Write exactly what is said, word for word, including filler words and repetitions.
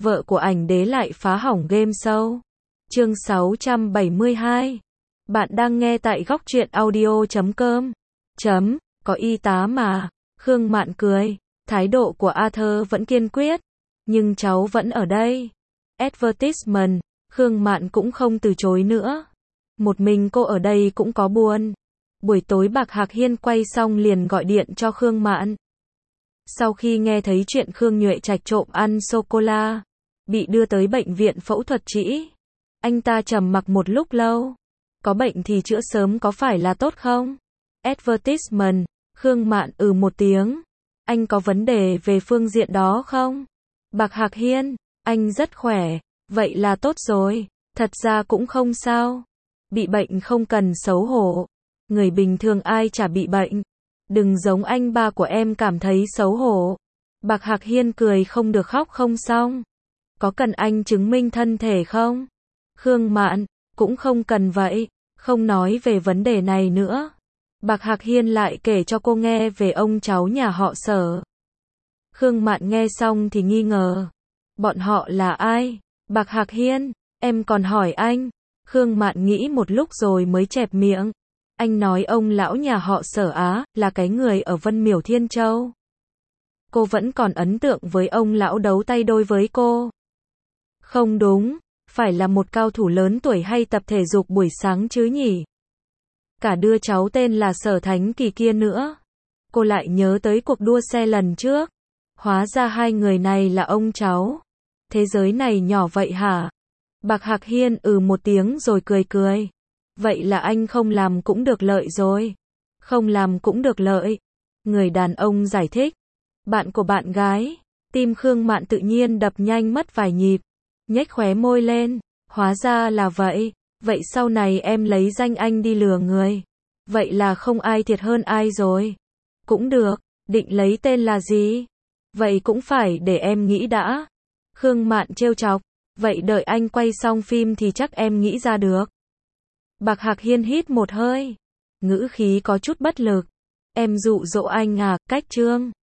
vợ của ảnh đế lại phá hỏng game show. Chương sáu trăm bảy mươi hai. Bạn đang nghe tại góc truyện audio chấm com. Chấm, có y tá mà. Khương Mạn cười. Thái độ của Arthur vẫn kiên quyết. Nhưng cháu vẫn ở đây. Advertisement, Khương Mạn cũng không từ chối nữa. Một mình cô ở đây cũng có buồn. Buổi tối Bạc Hạc Hiên quay xong liền gọi điện cho Khương Mạn. Sau khi nghe thấy chuyện Khương Nhuệ Trạch trộm ăn sô-cô-la, bị đưa tới bệnh viện phẫu thuật trĩ, anh ta trầm mặc một lúc lâu. Có bệnh thì chữa sớm có phải là tốt không? Advertisement, Khương Mạn ừ một tiếng. Anh có vấn đề về phương diện đó không? Bạc Hạc Hiên, anh rất khỏe, vậy là tốt rồi, thật ra cũng không sao. Bị bệnh không cần xấu hổ, người bình thường ai chả bị bệnh. Đừng giống anh ba của em cảm thấy xấu hổ. Bạc Hạc Hiên cười không được khóc không xong. Có cần anh chứng minh thân thể không? Khương Mạn, cũng không cần vậy, không nói về vấn đề này nữa. Bạc Hạc Hiên lại kể cho cô nghe về ông cháu nhà họ Sở. Khương Mạn nghe xong thì nghi ngờ. Bọn họ là ai? Bạc Hạc Hiên, em còn hỏi anh. Khương Mạn nghĩ một lúc rồi mới chẹp miệng. Anh nói ông lão nhà họ Sở Á, là cái người ở Vân Miểu Thiên Châu. Cô vẫn còn ấn tượng với ông lão đấu tay đôi với cô. Không đúng, phải là một cao thủ lớn tuổi hay tập thể dục buổi sáng chứ nhỉ? Cả đứa cháu tên là Sở Thánh Kỳ kia nữa. Cô lại nhớ tới cuộc đua xe lần trước. Hóa ra hai người này là ông cháu. Thế giới này nhỏ vậy hả? Bạc Hạc Hiên ừ một tiếng rồi cười cười. Vậy là anh không làm cũng được lợi rồi. Không làm cũng được lợi. Người đàn ông giải thích. Bạn của bạn gái. Tim Khương Mạn tự nhiên đập nhanh mất vài nhịp. Nhếch khóe môi lên. Hóa ra là vậy. Vậy sau này em lấy danh anh đi lừa người. Vậy là không ai thiệt hơn ai rồi. Cũng được. Định lấy tên là gì? Vậy cũng phải để em nghĩ đã. Khương Mạn trêu chọc. Vậy đợi anh quay xong phim thì chắc em nghĩ ra được. Bạc Hạc Hiên hít một hơi. Ngữ khí có chút bất lực. Em dụ dỗ anh à, cách trương.